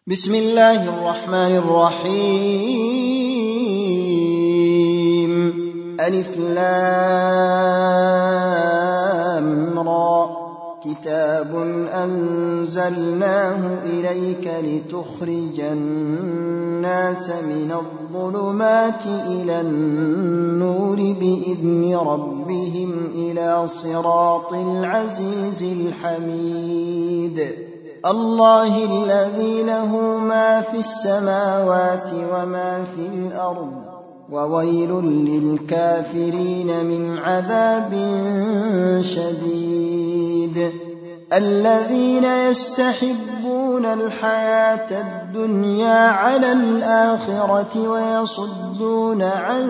بسم الله الرحمن الرحيم ألف لام را كتاب أنزلناه إليك لتخرج الناس من الظلمات إلى النور بإذن ربهم إلى صراط العزيز الحميد الله الذي له ما في السماوات وما في الأرض وويل للكافرين من عذاب شديد الذين يستحبون الحياة الدنيا على الآخرة ويصدون عن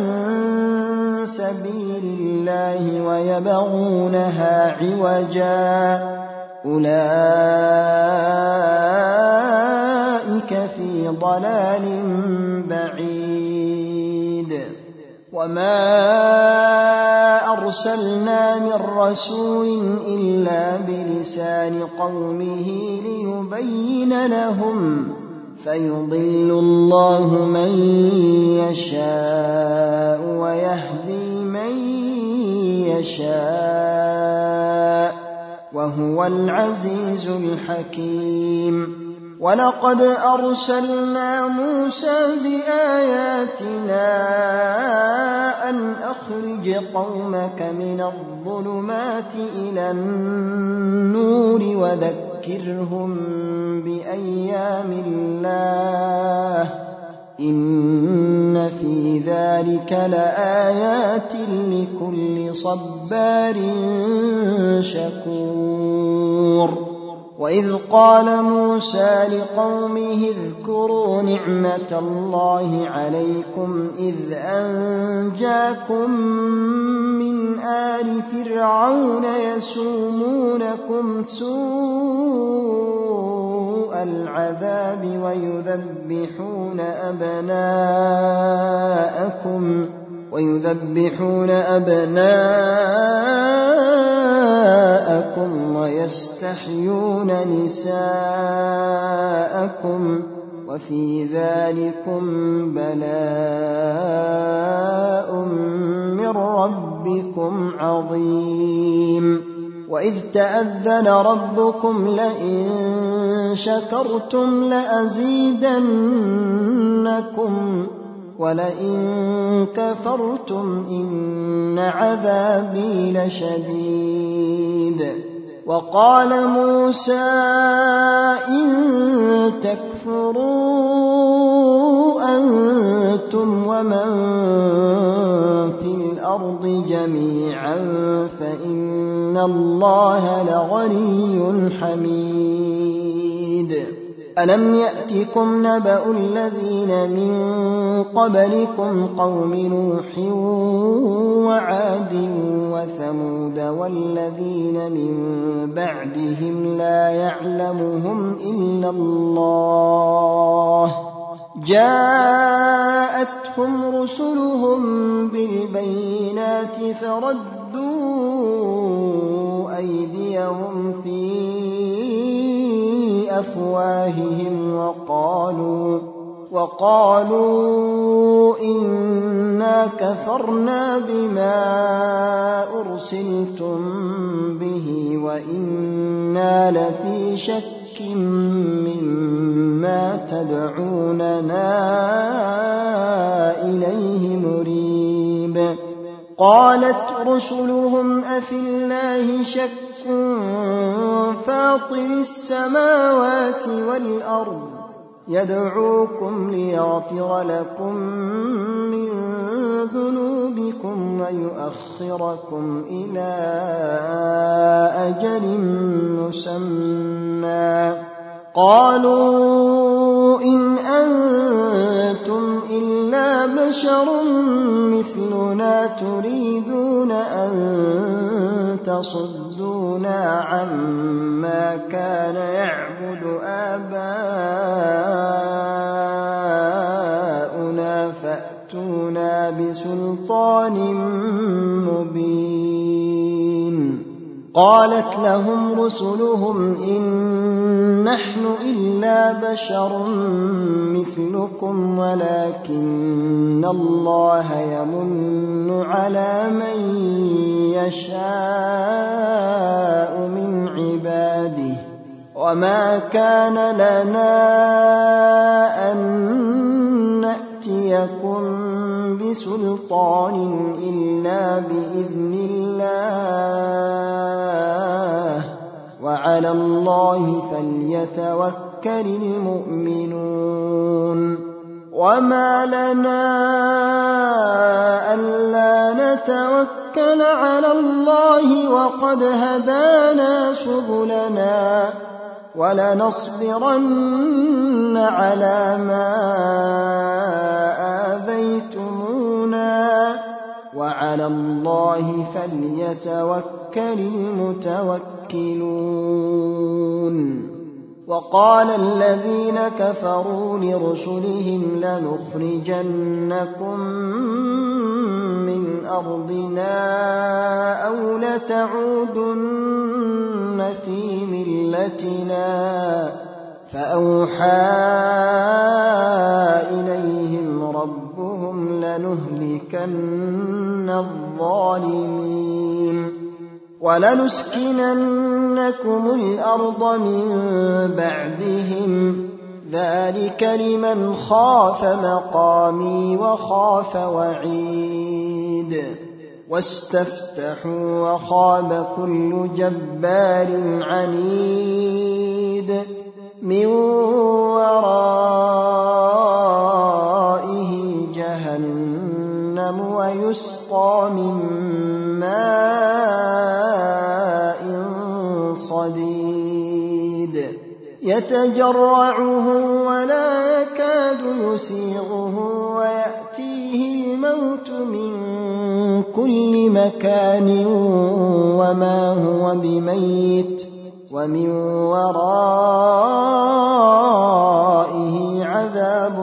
سبيل الله ويبغونها عوجا أولئك في ضلال بعيد وما أرسلنا من رسول إلا بلسان قومه ليبين لهم فيضل الله من يشاء ويهدي من يشاء وهو العزيز الحكيم ولقد أرسلنا موسى بآياتنا أن أخرج قومك من الظلمات إلى النور وذكرهم بأيام الله إن في ذلك لآيات لكل صبار شكور وإذ قال موسى لقومه اذكروا نعمة الله عليكم إذ أنجاكم من آل فرعون يسومونكم سوء العذاب ويذبحون أبناءكم ويستحيون نساءكم وفي ذلكم بلاء من ربكم عظيم وإذ تأذن ربكم لئن شكرتم لأزيدنكم ولئن كفرتم إن عذابي لشديد وقال موسى إن تكفروا أنتم ومن في الأرض جميعا فإن الله لغني حميد ألم يأتكم نبأ الذين من قبلكم قوم نوح وعاد وثمود والذين من بعدهم لا يعلمهم إلا الله جاءتهم رسلهم بالبينات فردوا أيديهم في أفواههم وقالوا إنا كفرنا بما أرسلتم به وإنا لفي شك مما تدعوننا إليه مريب قالت رسلهم أفي الله شك فاطر السماوات والأرض يدعوكم ليغفر لكم من ذنوبكم ويؤخركم إلى أجل مسمى قالوا إن أنتم إلا بشر مثلنا تريدون أن تصدونا عما كان يعبد آباؤنا فأتونا بسلطان مبين قالت لهم رسلهم إن نحن إلا بشر مثلكم ولكن الله يمن على من يشاء من عباده وما كان لنا أن نأتيكم بسلطان إلا بإذن الله وعلى الله فليتوكل المؤمنون وما لنا ألا نتوكل على الله وقد هدانا سبلنا ولنصبرن على ما آذيتمونا وعلى الله فليتوكل المتوكلون وقال الذين كفروا لرسلهم لنخرجنكم من أرضنا أو لتعودن في ملتنا فأوحى إليهم ربهم لنهلكن الظالمين ولنسكننكم الأرض من بعدهم ذلك لمن خاف مقامي وخاف وعيد واستفتحوا وخاب كل جبار عنيد من ورائه جهنم ويسقى من ماء صديد يتجرعه ولا يكاد يسيغه ويأتيه الموت من كل مكان وما هو بميت ومن ورائه عذاب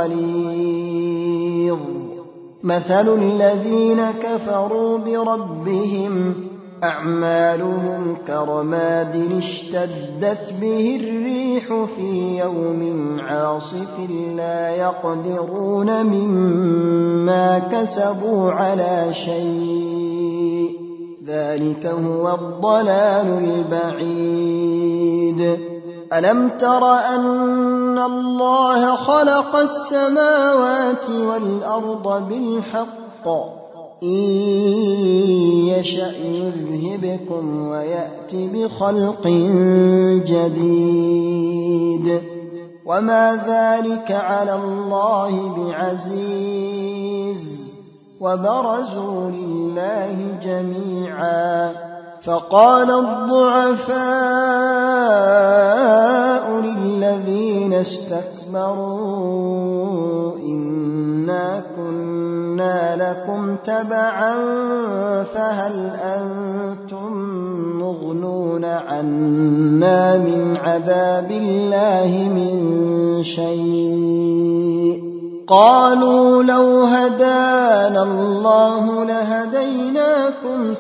غليظ مثل الذين كفروا بربهم أعمالهم كرماد اشتدت به الريح في يوم عاصف لا يقدرون مما كسبوا على شيء ذلك هو الضلال البعيد ألم تر أن الله خلق السماوات والأرض بالحق إن يشأ يذهبكم ويأت بخلق جديد وما ذلك على الله بعزيز وبرزوا لله جميعا فقال الضعفاء للذين استكبروا إنا كنا لكم تبعا فهل أنتم مغنون عنا من عذاب الله من شيء قالوا لو هدانا الله لهديناكم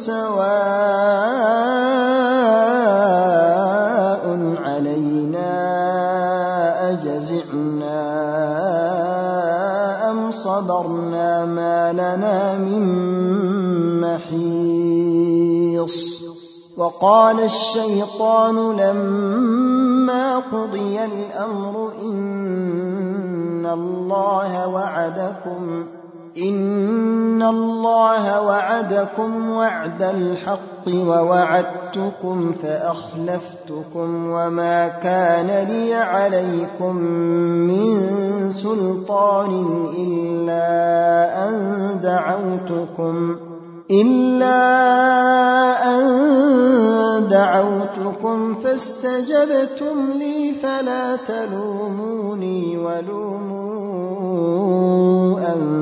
سواء علينا أجزعنا أم صبرنا ما لنا من محيص وقال الشيطان لما قضي الأمر إن الله وعدكم وعد الحق ووعدتكم فأخلفتكم وما كان لي عليكم من سلطان إلا أن دعوتكم فاستجبتم لي فلا تلوموني ولوموا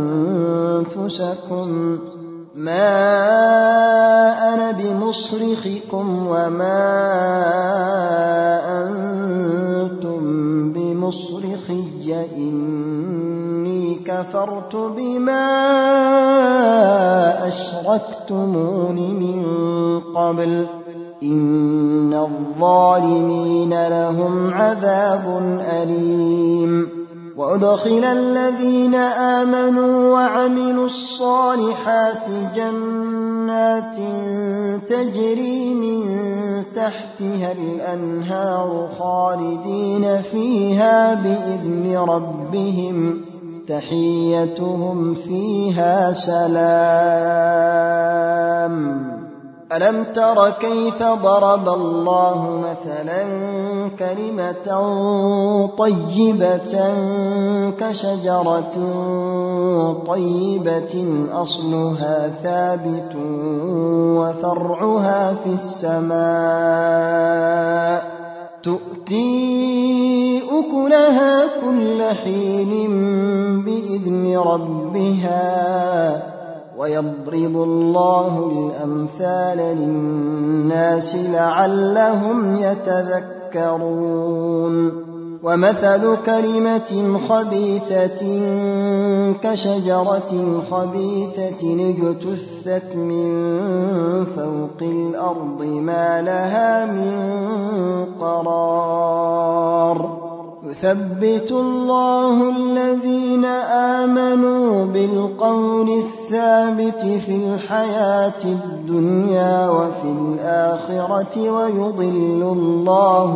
أنفسكم ما أنا بمصرخكم وما أنتم بمصرخي إني كفرت بما أشركتمون من قبل إن الظالمين لهم عذاب أليم وأدخل الذين آمنوا وعملوا الصالحات جنات تجري من تحتها الأنهار خالدين فيها بإذن ربهم تحيتهم فيها سلام ألم تر كيف ضرب الله مثلا كلمة طيبة كشجرة طيبة أصلها ثابت وفرعها في السماء تؤتي أكلها كل حين بإذن ربها ويضرب الله الأمثال للناس لعلهم يتذكرون ومثل كلمة خبيثة كشجرة خبيثة اجتثت من فوق الأرض ما لها من قرار يثبت الله الذين آمنوا بالقول الثابت في الحياة الدنيا وفي الآخرة ويضل الله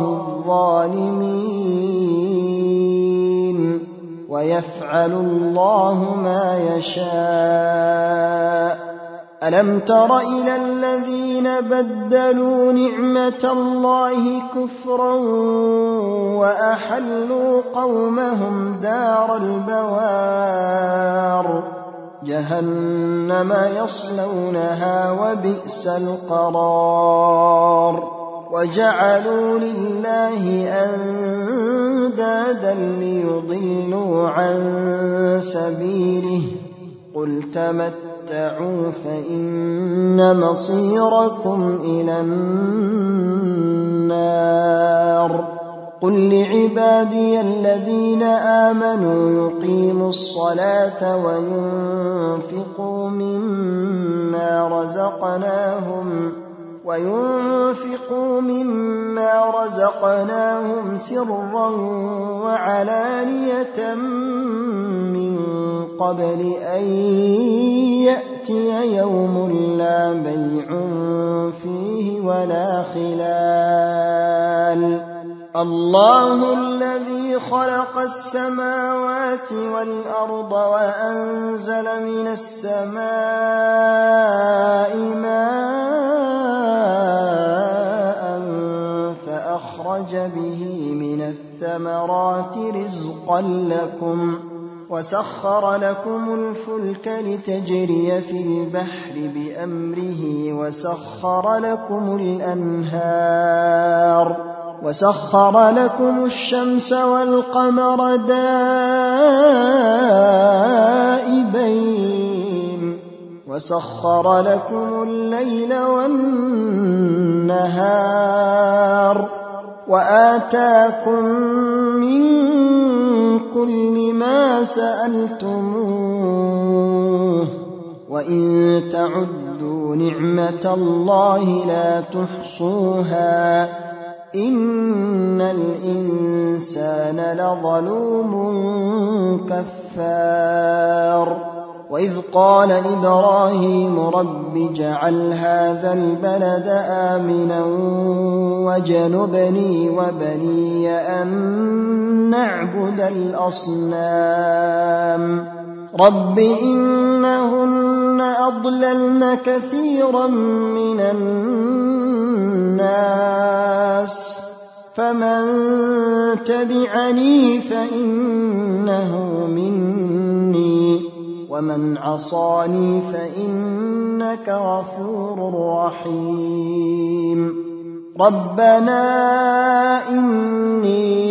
الظالمين ويفعل الله ما يشاء ألم تر إلى الذين بدلوا نعمة الله كفرا وأحلوا قومهم دار البوار جهنم يصلونها وبئس القرار وجعلوا لله أندادا ليضلوا عن سبيله قل تمتعوا فإن مصيركم إلى النار قل لعبادي الذين آمنوا يقيموا الصلاة وينفقوا مما رزقناهم سرا وعلانية من قبل أن يأتي يوم لا بيع فيه ولا خلال الله الذي خلق السماوات والأرض وأنزل من السماء ماء فأخرج به من الثمرات رزقا لكم وسخر لكم الفلك لتجري في البحر بأمره وسخر لكم الشمس والقمر دائبين وسخر لكم الليل والنهار وآتاكم من كل ما سألتموه وإن تعدوا نعمة الله لا تحصوها إن الإنسان لظلوم كفار وإذ قال إبراهيم رب اجعل هذا البلد آمنا واجنبني وبني أن نعبد الأصنام رب إنهن أضللن كثيرا من الناس فمن تبعني فإنه مني ومن عصاني فإنك غفور رحيم ربنا إني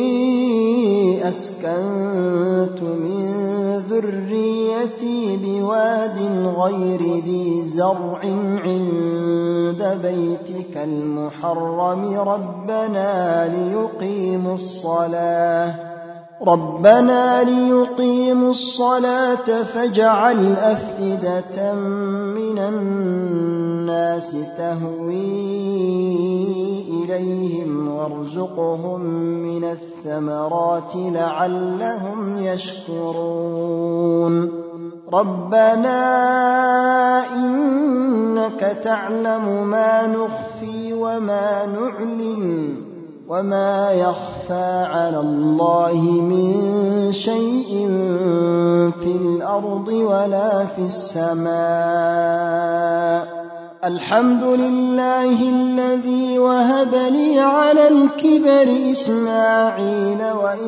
أسكنت من ذريتي بواد غير ذي زرع عند بيتك المحرم ربنا ربنا ليقيموا الصلاة فاجعل أفئدة من الناس تهوي إليهم وارزقهم من الثمرات لعلهم يشكرون ربنا إنك تعلم ما نخفي وما نعلن وما يخفى على الله من شيء في الأرض ولا في السماء الحمد لله الذي وهب لي على الكبر إسماعيل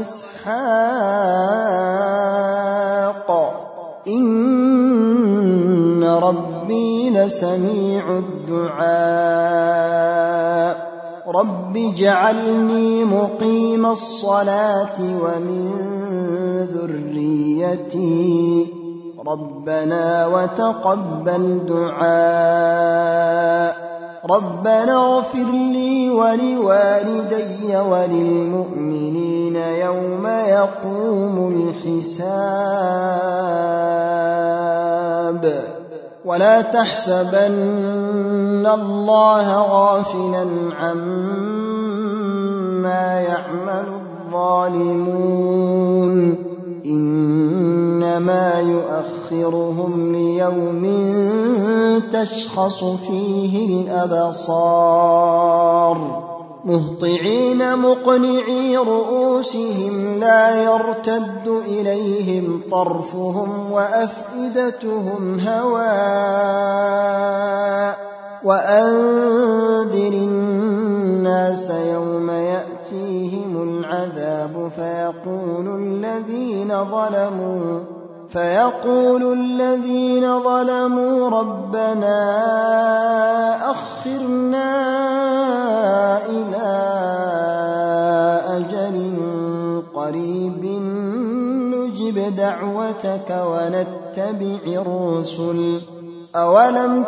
وإسحاق إن ربي لسميع الدعاء رب اجعلني مقيم الصلاة ومن ذريتي ربنا وتقبل دعاء ربنا اغفر لي ولوالدي وللمؤمنين يوم يقوم الحساب ولا تحسبن الله غافلا عما يعمل الظالمون إنما يؤخرهم ليوم تشخص فيه الأبصار مهطعين مقنعي رؤوسهم لا يرتد إليهم طرفهم وأفئدتهم هواء وأنذر الناس يوم يأتيهم العذاب فيقول الذين ظلموا ربنا أخرنا إلى أجل قريب نجب دعوتك ونتبع الرسل أولم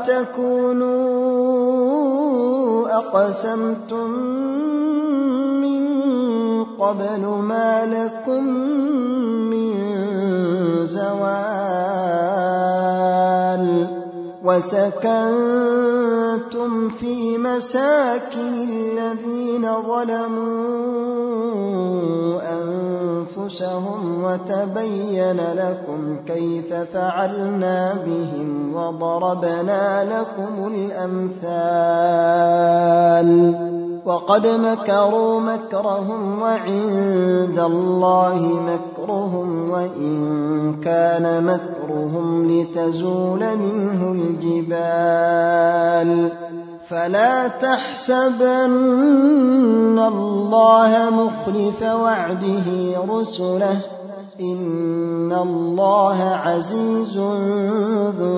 تكونوا أقسمتم من قبل ما لكم من زوال وسكنتم في مساكن الذين ظلموا أنفسهم وتبين لكم كيف فعلنا بهم وضربنا لكم الأمثال وقد مكروا مكرهم وعند الله مكرهم وإن كان مكرهم لتزول منه الجبال فلا تحسبن الله مخلف وعده رسله إن الله عزيز ذو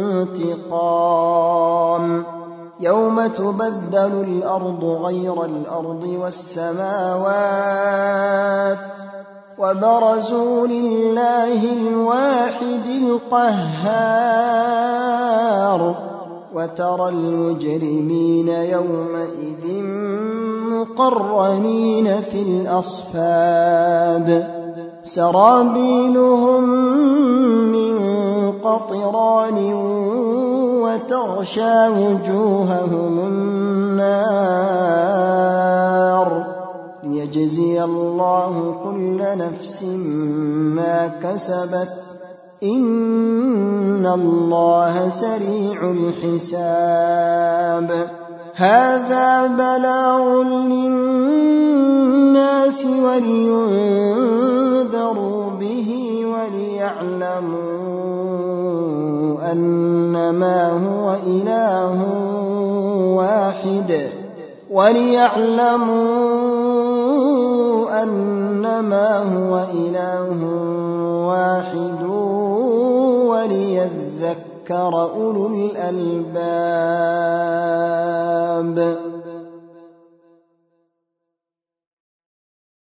انتقام يوم تبدل الأرض غير الأرض والسماوات وبرزوا لله الواحد القهار وترى المجرمين يومئذ مقرنين في الأصفاد سرابيلهم من قطران وتغشى وجوههم النار ليجزي الله كل نفس ما كسبت إن الله سريع الحساب هذا بلاغ للناس ولينذروا به وليعلموا أنما هو إله واحد وليذكر أولو الألباب